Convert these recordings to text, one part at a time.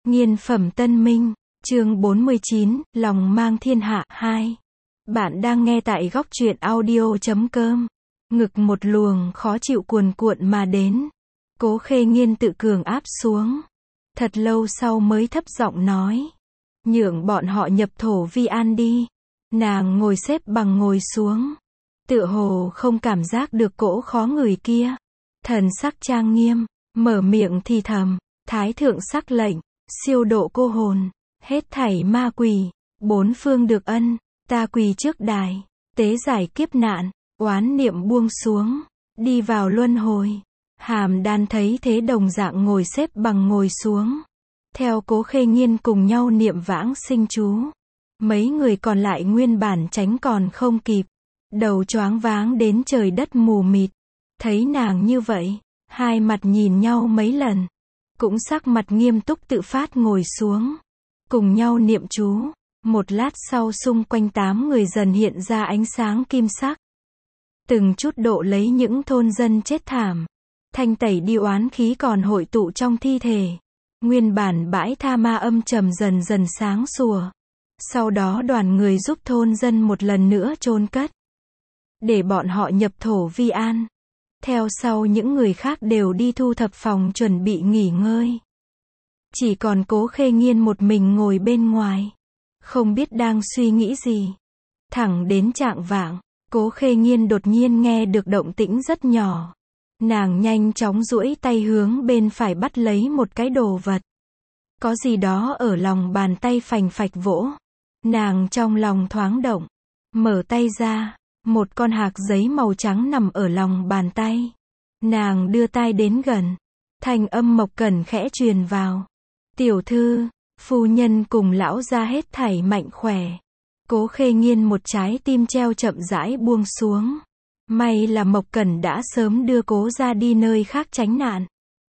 Nghiên phẩm Tân Minh, chương 49, lòng mang thiên hạ 2. Bạn đang nghe tại góc truyện audio.com. Ngực một luồng khó chịu cuồn cuộn mà đến. Cố Khê Nghiên tự cường áp xuống. Thật lâu sau mới thấp giọng nói. Nhượng bọn họ nhập thổ vi an đi. Nàng ngồi xếp bằng ngồi xuống. Tựa hồ không cảm giác được cỗ khó ngửi kia. Thần sắc trang nghiêm, mở miệng thì thầm. Thái thượng sắc lệnh, siêu độ cô hồn, hết thảy ma quỷ, bốn phương được ân, ta quỳ trước đài, tế giải kiếp nạn, oán niệm buông xuống, đi vào luân hồi. Hàm Đan thấy thế đồng dạng ngồi xếp bằng ngồi xuống. Theo Cố Khê Nghiên cùng nhau niệm vãng sinh chú. Mấy người còn lại nguyên bản tránh còn không kịp. Đầu choáng váng đến trời đất mù mịt. Thấy nàng như vậy, hai mặt nhìn nhau mấy lần. Cũng sắc mặt nghiêm túc tự phát ngồi xuống. Cùng nhau niệm chú. Một lát sau xung quanh 8 người dần hiện ra ánh sáng kim sắc. Từng chút độ lấy những thôn dân chết thảm. Thanh tẩy đi oán khí còn hội tụ trong thi thể. Nguyên bản bãi tha ma âm trầm dần dần sáng sủa. Sau đó đoàn người giúp thôn dân một lần nữa chôn cất. Để bọn họ nhập thổ vi an. Theo sau những người khác đều đi thu thập phòng chuẩn bị nghỉ ngơi. Chỉ còn Cố Khê Nghiên một mình ngồi bên ngoài. Không biết đang suy nghĩ gì. Thẳng đến chạng vạng, Cố Khê Nghiên đột nhiên nghe được động tĩnh rất nhỏ. Nàng nhanh chóng duỗi tay hướng bên phải bắt lấy một cái đồ vật. Có gì đó ở lòng bàn tay phành phạch vỗ. Nàng trong lòng thoáng động. Mở tay ra. Một con hạc giấy màu trắng nằm ở lòng bàn tay. Nàng đưa tai đến gần. Thanh âm Mộc Cẩn khẽ truyền vào. Tiểu thư, phu nhân cùng lão gia hết thảy mạnh khỏe. Cố Khê Nghiên một trái tim treo chậm rãi buông xuống. May là Mộc Cẩn đã sớm đưa cố ra đi nơi khác tránh nạn.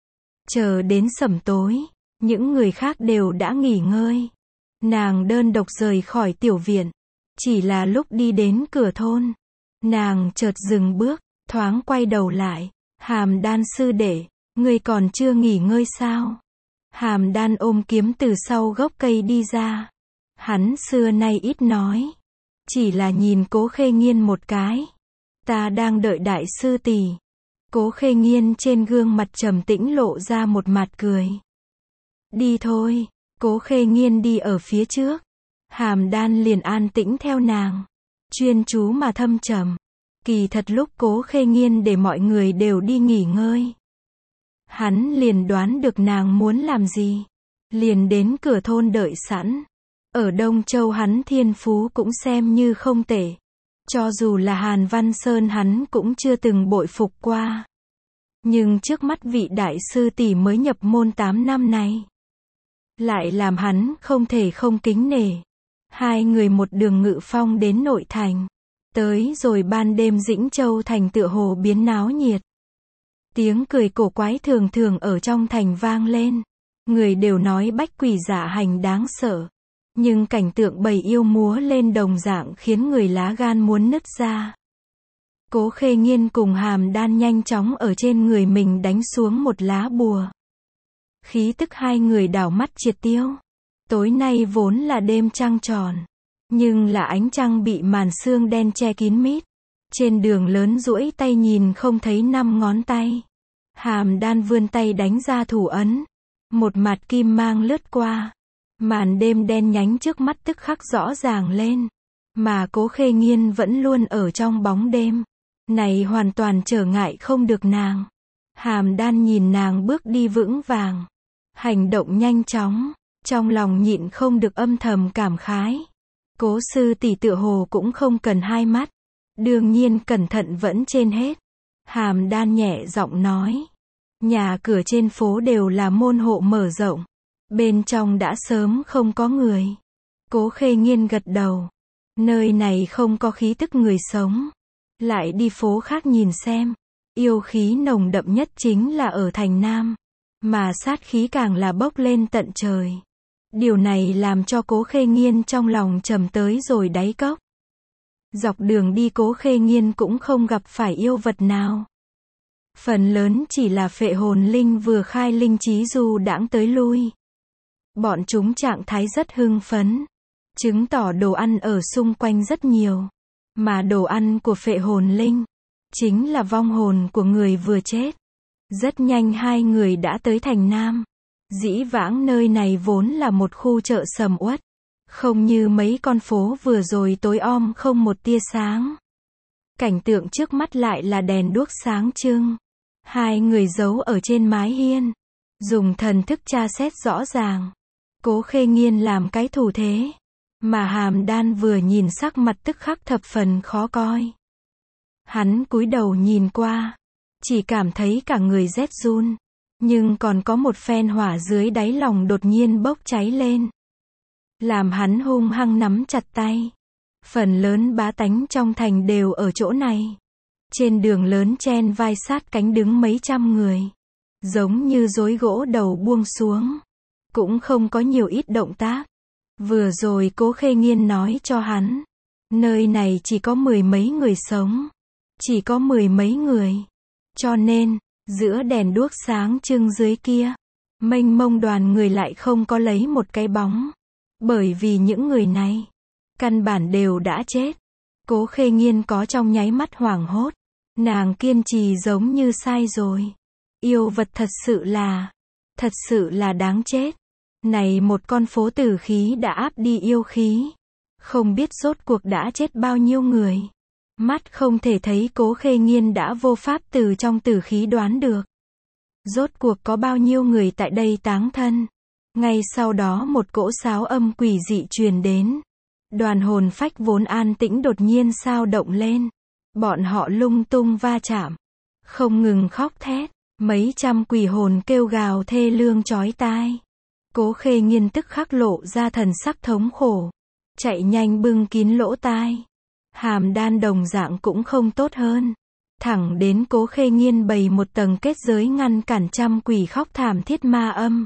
Chờ đến sẩm tối, những người khác đều đã nghỉ ngơi. Nàng đơn độc rời khỏi tiểu viện. Chỉ là lúc đi đến cửa thôn, nàng chợt dừng bước, thoáng quay đầu lại. Hàm Đan sư đệ, ngươi còn chưa nghỉ ngơi sao? Hàm Đan ôm kiếm từ sau gốc cây đi ra. Hắn xưa nay ít nói. Chỉ là nhìn Cố Khê Nghiên một cái. Ta đang đợi đại sư tỷ. Cố Khê Nghiên trên gương mặt trầm tĩnh lộ ra một mặt cười. Đi thôi. Cố Khê Nghiên đi ở phía trước. Hàm Đan liền an tĩnh theo nàng. Chuyên chú mà thâm trầm. Kỳ thật lúc Cố Khê Nghiên để mọi người đều đi nghỉ ngơi. Hắn liền đoán được nàng muốn làm gì. Liền đến cửa thôn đợi sẵn. Ở Đông Châu hắn thiên phú cũng xem như không tệ. Cho dù là Hàn Văn Sơn hắn cũng chưa từng bội phục qua. Nhưng trước mắt vị đại sư tỷ mới nhập môn 8 năm này. Lại làm hắn không thể không kính nể. Hai người một đường ngự phong đến nội thành. Tới rồi ban đêm Dĩnh Châu thành tựa hồ biến náo nhiệt. Tiếng cười cổ quái thường thường ở trong thành vang lên. Người đều nói bách quỷ dạ hành đáng sợ. Nhưng cảnh tượng bầy yêu múa lên đồng dạng khiến người lá gan muốn nứt ra. Cố Khê Nghiên cùng Hàm Đan nhanh chóng ở trên người mình đánh xuống một lá bùa. Khí tức hai người đảo mắt triệt tiêu. Tối nay vốn là đêm trăng tròn. Nhưng là ánh trăng bị màn sương đen che kín mít. Trên đường lớn duỗi tay nhìn không thấy 5 ngón tay. Hàm Đan vươn tay đánh ra thủ ấn. Một mặt kim mang lướt qua. Màn đêm đen nhánh trước mắt tức khắc rõ ràng lên. Mà Cố Khê Nghiên vẫn luôn ở trong bóng đêm. Này hoàn toàn trở ngại không được nàng. Hàm Đan nhìn nàng bước đi vững vàng. Hành động nhanh chóng. Trong lòng nhịn không được âm thầm cảm khái. Cố sư tỷ tựa hồ cũng không cần hai mắt. Đương nhiên cẩn thận vẫn trên hết. Hàm Đan nhẹ giọng nói. Nhà cửa trên phố đều là môn hộ mở rộng. Bên trong đã sớm không có người. Cố Khê Nghiên gật đầu. Nơi này không có khí tức người sống. Lại đi phố khác nhìn xem. Yêu khí nồng đậm nhất chính là ở thành Nam. Mà sát khí càng là bốc lên tận trời. Điều này làm cho Cố Khê Nghiên trong lòng trầm tới rồi đáy cốc. Dọc đường đi Cố Khê Nghiên cũng không gặp phải yêu vật nào. Phần lớn chỉ là phệ hồn linh vừa khai linh trí du đãng tới lui. Bọn chúng trạng thái rất hưng phấn, chứng tỏ đồ ăn ở xung quanh rất nhiều. Mà đồ ăn của phệ hồn linh, chính là vong hồn của người vừa chết. Rất nhanh hai người đã tới thành Nam. Dĩ vãng nơi này vốn là một khu chợ sầm uất. Không như mấy con phố vừa rồi tối om không một tia sáng. Cảnh tượng trước mắt lại là đèn đuốc sáng trưng. Hai người giấu ở trên mái hiên. Dùng thần thức tra xét rõ ràng. Cố Khê Nghiên làm cái thủ thế. Mà Hàm Đan vừa nhìn sắc mặt tức khắc thập phần khó coi. Hắn cúi đầu nhìn qua. Chỉ cảm thấy cả người rét run. Nhưng còn có một phen hỏa dưới đáy lòng đột nhiên bốc cháy lên. Làm hắn hung hăng nắm chặt tay. Phần lớn bá tánh trong thành đều ở chỗ này. Trên đường lớn chen vai sát cánh đứng mấy trăm người. Giống như rối gỗ đầu buông xuống. Cũng không có nhiều ít động tác. Vừa rồi Cố Khê Nghiên nói cho hắn. Nơi này chỉ có 10 mấy người sống. Chỉ có 10 mấy người. Cho nên, giữa đèn đuốc sáng trưng dưới kia, mênh mông đoàn người lại không có lấy một cái bóng. Bởi vì những người này, căn bản đều đã chết. Cố Khê Nghiên có trong nháy mắt hoảng hốt. Nàng kiên trì giống như sai rồi. Yêu vật thật sự là đáng chết. Này một con phố tử khí đã áp đi yêu khí. Không biết rốt cuộc đã chết bao nhiêu người. Mắt không thể thấy Cố Khê Nghiên đã vô pháp từ trong tử khí đoán được. Rốt cuộc có bao nhiêu người tại đây táng thân. Ngay sau đó một cỗ sáo âm quỷ dị truyền đến. Đoàn hồn phách vốn an tĩnh đột nhiên xao động lên. Bọn họ lung tung va chạm. Không ngừng khóc thét. Mấy trăm quỷ hồn kêu gào thê lương chói tai. Cố Khê Nghiên tức khắc lộ ra thần sắc thống khổ. Chạy nhanh bưng kín lỗ tai. Hàm Đan đồng dạng cũng không tốt hơn. Thẳng đến Cố Khê Nghiên bày một tầng kết giới ngăn cản trăm quỷ khóc thảm thiết ma âm.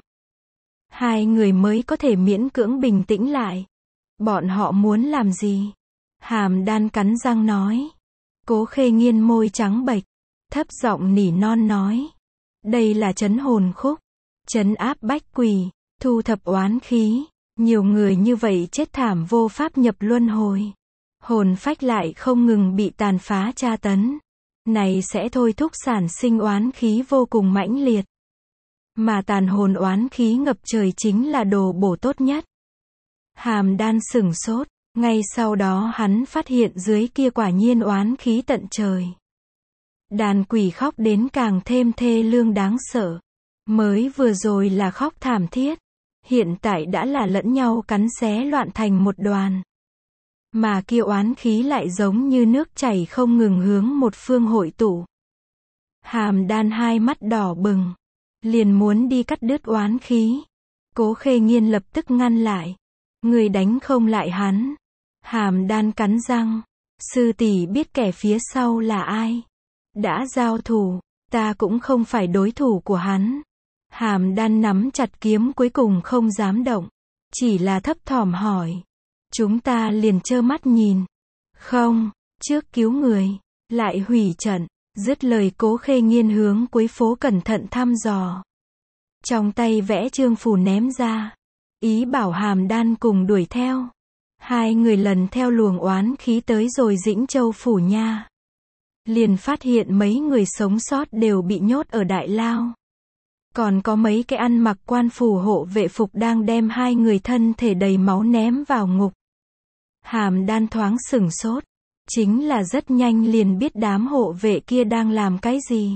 Hai người mới có thể miễn cưỡng bình tĩnh lại. Bọn họ muốn làm gì? Hàm Đan cắn răng nói. Cố Khê Nghiên môi trắng bệch, thấp giọng nỉ non nói. Đây là trấn hồn khúc. Trấn áp bách quỷ, thu thập oán khí. Nhiều người như vậy chết thảm vô pháp nhập luân hồi. Hồn phách lại không ngừng bị tàn phá tra tấn. Này sẽ thôi thúc sản sinh oán khí vô cùng mãnh liệt. Mà tàn hồn oán khí ngập trời chính là đồ bổ tốt nhất. Hàm Đan sửng sốt. Ngay sau đó hắn phát hiện dưới kia quả nhiên oán khí tận trời. Đàn quỷ khóc đến càng thêm thê lương đáng sợ. Mới vừa rồi là khóc thảm thiết. Hiện tại đã là lẫn nhau cắn xé loạn thành một đoàn. Mà kia oán khí lại giống như nước chảy không ngừng hướng một phương hội tụ. Hàm Đan hai mắt đỏ bừng. Liền muốn đi cắt đứt oán khí. Cố Khê Nghiên lập tức ngăn lại. Người đánh không lại hắn. Hàm Đan cắn răng. Sư tỷ biết kẻ phía sau là ai. Đã giao thủ, ta cũng không phải đối thủ của hắn. Hàm Đan nắm chặt kiếm cuối cùng không dám động. Chỉ là thấp thỏm hỏi. Chúng ta liền trơ mắt nhìn. Không, trước cứu người, lại hủy trận. Dứt lời Cố Khê Nghiên hướng cuối phố cẩn thận thăm dò. Trong tay vẽ trương phù ném ra. Ý bảo Hàm Đan cùng đuổi theo. Hai người lần theo luồng oán khí tới rồi Dĩnh Châu phủ nha. Liền phát hiện mấy người sống sót đều bị nhốt ở đại lao. Còn có mấy cái ăn mặc quan phủ hộ vệ phục đang đem hai người thân thể đầy máu ném vào ngục. Hàm Đan thoáng sửng sốt. Chính là rất nhanh liền biết đám hộ vệ kia đang làm cái gì.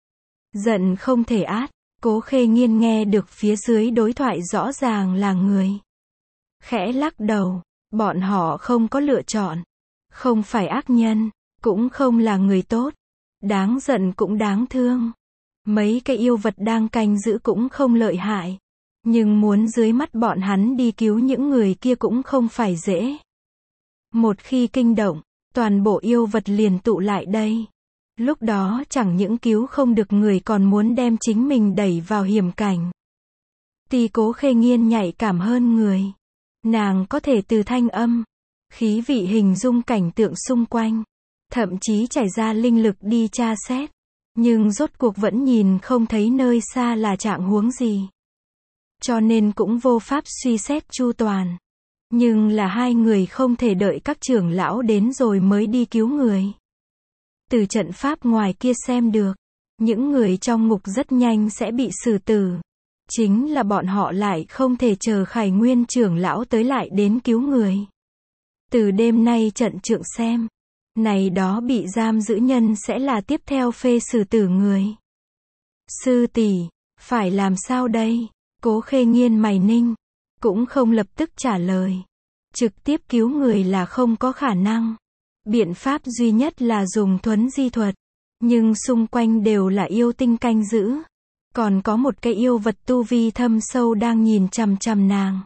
Giận không thể át. Cố Khê Nghiên nghe được phía dưới đối thoại rõ ràng là người. Khẽ lắc đầu. Bọn họ không có lựa chọn. Không phải ác nhân. Cũng không là người tốt. Đáng giận cũng đáng thương. Mấy cái yêu vật đang canh giữ cũng không lợi hại. Nhưng muốn dưới mắt bọn hắn đi cứu những người kia cũng không phải dễ. Một khi kinh động, toàn bộ yêu vật liền tụ lại đây. Lúc đó chẳng những cứu không được người còn muốn đem chính mình đẩy vào hiểm cảnh. Tuy Cố Khê Nghiên nhạy cảm hơn người. Nàng có thể từ thanh âm, khí vị hình dung cảnh tượng xung quanh. Thậm chí trải ra linh lực đi tra xét. Nhưng rốt cuộc vẫn nhìn không thấy nơi xa là trạng huống gì. cho nên cũng vô pháp suy xét chu toàn. Nhưng là hai người không thể đợi các trưởng lão đến rồi mới đi cứu người. Từ trận pháp ngoài kia xem được, những người trong ngục rất nhanh sẽ bị xử tử. Chính là bọn họ lại không thể chờ Khải Nguyên trưởng lão tới lại đến cứu người. Từ đêm nay trận trượng xem, này đó bị giam giữ nhân sẽ là tiếp theo phê xử tử người. Sư tỷ, phải làm sao đây? Cố Khê Nghiên mày ninh, cũng không lập tức trả lời. Trực tiếp cứu người là không có khả năng. Biện pháp duy nhất là dùng thuấn di thuật. Nhưng xung quanh đều là yêu tinh canh giữ. Còn có một cái yêu vật tu vi thâm sâu đang nhìn chằm chằm nàng.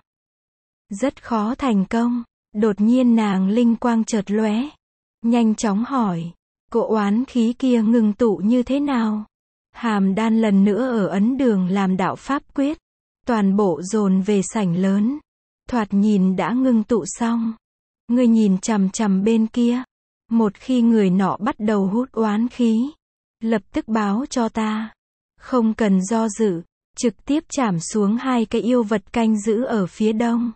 Rất khó thành công. Đột nhiên nàng linh quang chợt lóe. Nhanh chóng hỏi. Cỗ oán khí kia ngừng tụ như thế nào? Hàm Đan lần nữa ở ấn đường làm đạo pháp quyết. Toàn bộ dồn về sảnh lớn. Thoạt nhìn đã ngưng tụ xong. Ngươi nhìn chằm chằm bên kia. Một khi người nọ bắt đầu hút oán khí, lập tức báo cho ta. Không cần do dự, trực tiếp chảm xuống hai cái yêu vật canh giữ ở phía đông.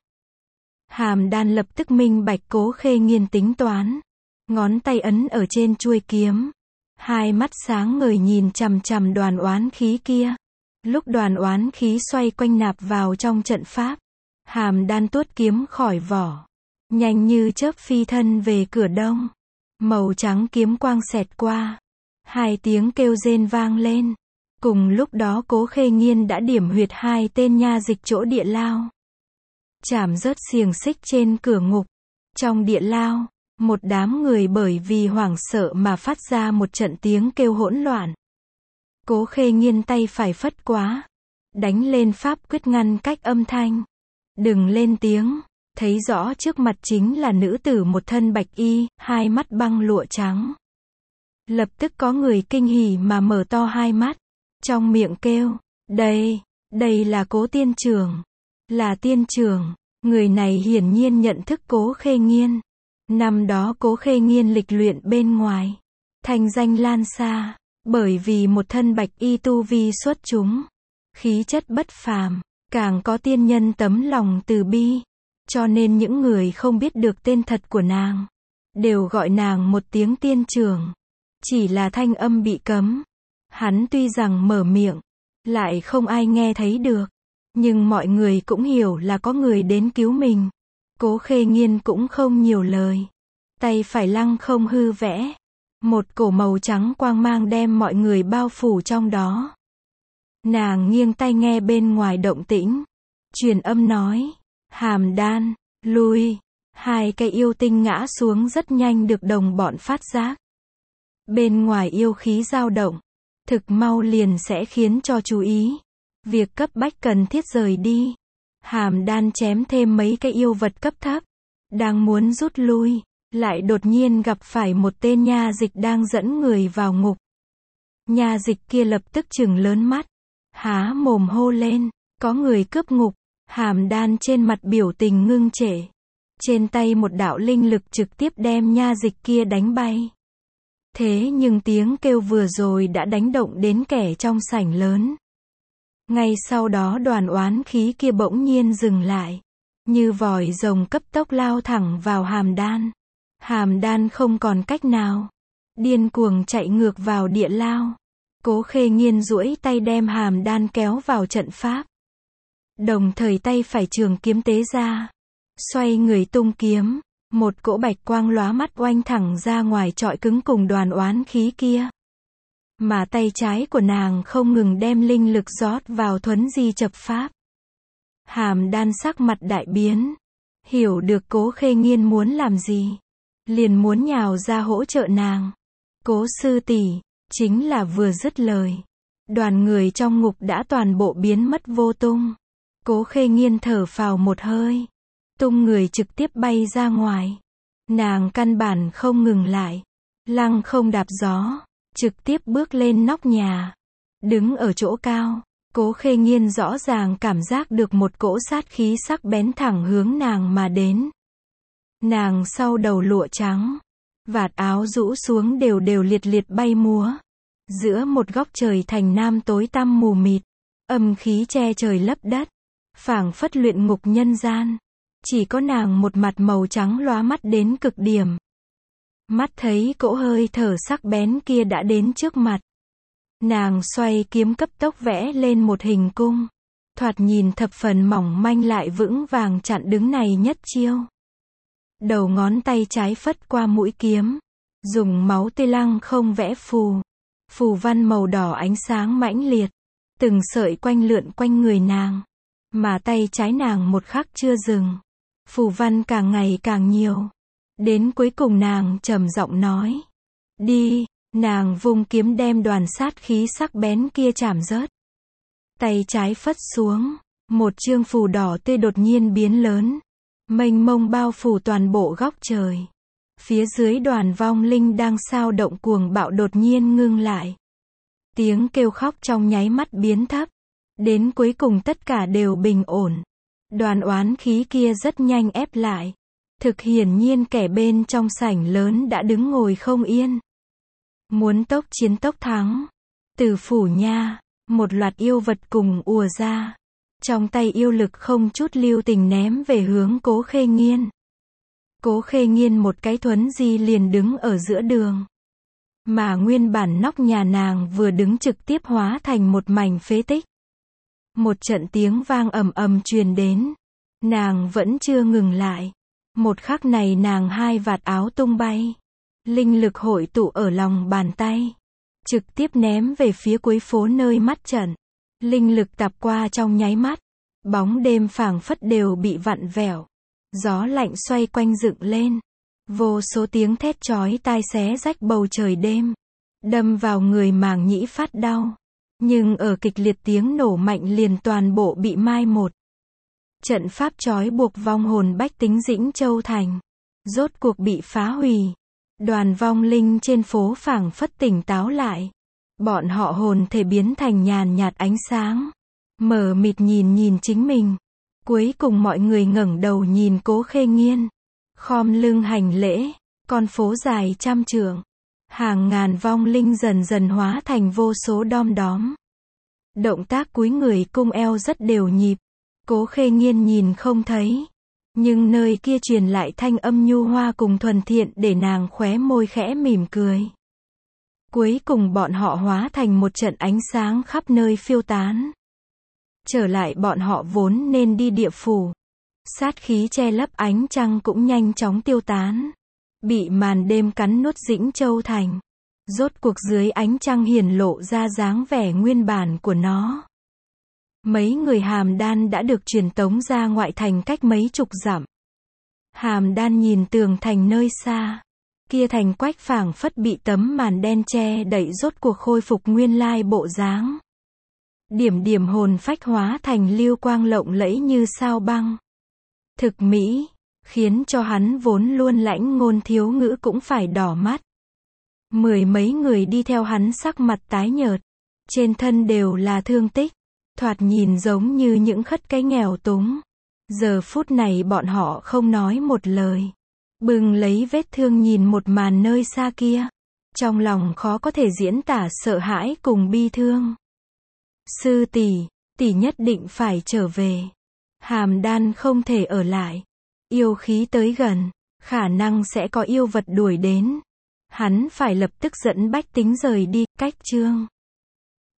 Hàm Đan lập tức minh bạch Cố Khê Nghiên tính toán. Ngón tay ấn ở trên chuôi kiếm. Hai mắt sáng ngời nhìn chằm chằm đoàn oán khí kia. Lúc đoàn oán khí xoay quanh nạp vào trong trận pháp, Hàm Đan tuốt kiếm khỏi vỏ. Nhanh như chớp phi thân về cửa đông. Màu trắng kiếm quang xẹt qua. Hai tiếng kêu rên vang lên. Cùng lúc đó Cố Khê Nghiên đã điểm huyệt hai tên nha dịch chỗ địa lao. Chảm rớt xiềng xích trên cửa ngục. Trong địa lao, một đám người bởi vì hoảng sợ mà phát ra một trận tiếng kêu hỗn loạn. Cố Khê Nghiên tay phải phất quá. Đánh lên pháp quyết ngăn cách âm thanh. Đừng lên tiếng. Thấy rõ trước mặt chính là nữ tử một thân bạch y, hai mắt băng lụa trắng. Lập tức có người kinh hỉ mà mở to hai mắt. Trong miệng kêu, đây là Cố tiên trưởng. Là tiên trưởng. Người này hiển nhiên nhận thức Cố Khê Nghiên. Năm đó Cố Khê Nghiên lịch luyện bên ngoài. Thành danh lan xa. Bởi vì một thân bạch y tu vi xuất chúng. Khí chất bất phàm. Càng có tiên nhân tấm lòng từ bi. Cho nên những người không biết được tên thật của nàng, đều gọi nàng một tiếng tiên trưởng. Chỉ là thanh âm bị cấm. Hắn tuy rằng mở miệng, lại không ai nghe thấy được. Nhưng mọi người cũng hiểu là có người đến cứu mình. Cố Khê Nghiên cũng không nhiều lời. Tay phải lăng không hư vẽ. Một cổ màu trắng quang mang đem mọi người bao phủ trong đó. Nàng nghiêng tai nghe bên ngoài động tĩnh. Truyền âm nói. Hàm Đan, lui. Hai cái yêu tinh ngã xuống rất nhanh được đồng bọn phát giác. Bên ngoài yêu khí dao động. Thực mau liền sẽ khiến cho chú ý. Việc cấp bách cần thiết rời đi. Hàm Đan chém thêm mấy cái yêu vật cấp thấp. Đang muốn rút lui. Lại đột nhiên gặp phải một tên nha dịch đang dẫn người vào ngục. Nha dịch kia lập tức trừng lớn mắt. Há mồm hô lên. Có người cướp ngục. Hàm Đan trên mặt biểu tình ngưng trệ. Trên tay một đạo linh lực trực tiếp đem nha dịch kia đánh bay. Thế nhưng tiếng kêu vừa rồi đã đánh động đến kẻ trong sảnh lớn. Ngay sau đó đoàn oán khí kia bỗng nhiên dừng lại. Như vòi rồng cấp tốc lao thẳng vào Hàm Đan. Hàm Đan không còn cách nào. Điên cuồng chạy ngược vào địa lao. Cố Khê Nghiên duỗi tay đem Hàm Đan kéo vào trận pháp. Đồng thời tay phải trường kiếm tế ra. Xoay người tung kiếm. Một cỗ bạch quang lóa mắt oanh thẳng ra ngoài trọi cứng cùng đoàn oán khí kia. Mà tay trái của nàng không ngừng đem linh lực rót vào thuấn di chập pháp. Hàm Đan sắc mặt đại biến. Hiểu được Cố Khê Nghiên muốn làm gì. Liền muốn nhào ra hỗ trợ nàng. Cố sư tỷ, chính là vừa dứt lời. Đoàn người trong ngục đã toàn bộ biến mất vô tung. Cố Khê Nghiên thở phào một hơi. Tung người trực tiếp bay ra ngoài. Nàng căn bản không ngừng lại. Lăng không đạp gió. Trực tiếp bước lên nóc nhà. Đứng ở chỗ cao. Cố Khê Nghiên rõ ràng cảm giác được một cỗ sát khí sắc bén thẳng hướng nàng mà đến. Nàng sau đầu lụa trắng. Vạt áo rũ xuống đều đều liệt liệt bay múa. Giữa một góc trời thành nam tối tăm mù mịt. Âm khí che trời lấp đất. phảng phất luyện ngục nhân gian. Chỉ có nàng một mặt màu trắng lóa mắt đến cực điểm. Mắt thấy cỗ hơi thở sắc bén kia đã đến trước mặt. Nàng xoay kiếm cấp tốc vẽ lên một hình cung. Thoạt nhìn thập phần mỏng manh lại vững vàng chặn đứng này nhất chiêu. Đầu ngón tay trái phất qua mũi kiếm. Dùng máu tươi lăng không vẽ phù. Phù văn màu đỏ ánh sáng mãnh liệt. Từng sợi quanh lượn quanh người nàng. Mà tay trái nàng một khắc chưa dừng. Phù văn càng ngày càng nhiều. Đến cuối cùng nàng trầm giọng nói. Đi, nàng vung kiếm đem đoàn sát khí sắc bén kia chảm rớt. Tay trái phất xuống. Một chương phù đỏ tươi đột nhiên biến lớn. Mênh mông bao phủ toàn bộ góc trời. Phía dưới đoàn vong linh đang sao động cuồng bạo đột nhiên ngưng lại. Tiếng kêu khóc trong nháy mắt biến thấp. Đến cuối cùng tất cả đều bình ổn. Đoàn oán khí kia rất nhanh ép lại. Thực hiển nhiên kẻ bên trong sảnh lớn đã đứng ngồi không yên. Muốn tốc chiến tốc thắng. Từ phủ nha, một loạt yêu vật cùng ùa ra. Trong tay yêu lực không chút lưu tình ném về hướng Cố Khê Nghiên. Cố Khê Nghiên một cái thuấn di liền đứng ở giữa đường. Mà nguyên bản nóc nhà nàng vừa đứng trực tiếp hóa thành một mảnh phế tích. Một trận tiếng vang ầm ầm truyền đến. Nàng vẫn chưa ngừng lại. Một khắc này nàng hai vạt áo tung bay. Linh lực hội tụ ở lòng bàn tay. Trực tiếp ném về phía cuối phố nơi mắt trận. Linh lực tạp qua trong nháy mắt. Bóng đêm phảng phất đều bị vặn vẹo. Gió lạnh xoay quanh dựng lên. Vô số tiếng thét chói tai xé rách bầu trời đêm. Đâm vào người màng nhĩ phát đau. Nhưng ở kịch liệt tiếng nổ mạnh liền toàn bộ bị mai một. Trận pháp trói buộc vong hồn bách tính Dĩnh Châu Thành. Rốt cuộc bị phá hủy. Đoàn vong linh trên phố phảng phất tỉnh táo lại. Bọn họ hồn thể biến thành nhàn nhạt ánh sáng. Mờ mịt nhìn chính mình. Cuối cùng mọi người ngẩng đầu nhìn Cố Khê Nghiên. Khom lưng hành lễ. Con phố dài trăm trượng. Hàng ngàn vong linh dần dần hóa thành vô số đom đóm. Động tác cúi người cung eo rất đều nhịp. Cố Khê Nghiên nhìn không thấy. Nhưng nơi kia truyền lại thanh âm nhu hoa cùng thuần thiện để nàng khóe môi khẽ mỉm cười. Cuối cùng bọn họ hóa thành một trận ánh sáng khắp nơi phiêu tán. Trở lại bọn họ vốn nên đi địa phủ. Sát khí che lấp ánh trăng cũng nhanh chóng tiêu tán. Bị màn đêm cắn nuốt Dĩnh Châu Thành. Rốt cuộc dưới ánh trăng hiển lộ ra dáng vẻ nguyên bản của nó. Mấy người Hàm Đan đã được truyền tống ra ngoại thành cách mấy chục dặm. Hàm Đan nhìn tường thành nơi xa. Kia thành quách phảng phất bị tấm màn đen che đậy rốt cuộc khôi phục nguyên lai bộ dáng. Điểm điểm hồn phách hóa thành lưu quang lộng lẫy như sao băng. Thực mỹ, khiến cho hắn vốn luôn lãnh ngôn thiếu ngữ cũng phải đỏ mắt. Mười mấy người đi theo hắn sắc mặt tái nhợt. Trên thân đều là thương tích. Thoạt nhìn giống như những khất cái nghèo túng. Giờ phút này bọn họ không nói một lời. Bừng lấy vết thương nhìn một màn nơi xa kia. Trong lòng khó có thể diễn tả sợ hãi cùng bi thương. Sư tỷ, tỷ nhất định phải trở về. Hàm Đan không thể ở lại. Yêu khí tới gần, khả năng sẽ có yêu vật đuổi đến. Hắn phải lập tức dẫn bách tính rời đi, cách chương.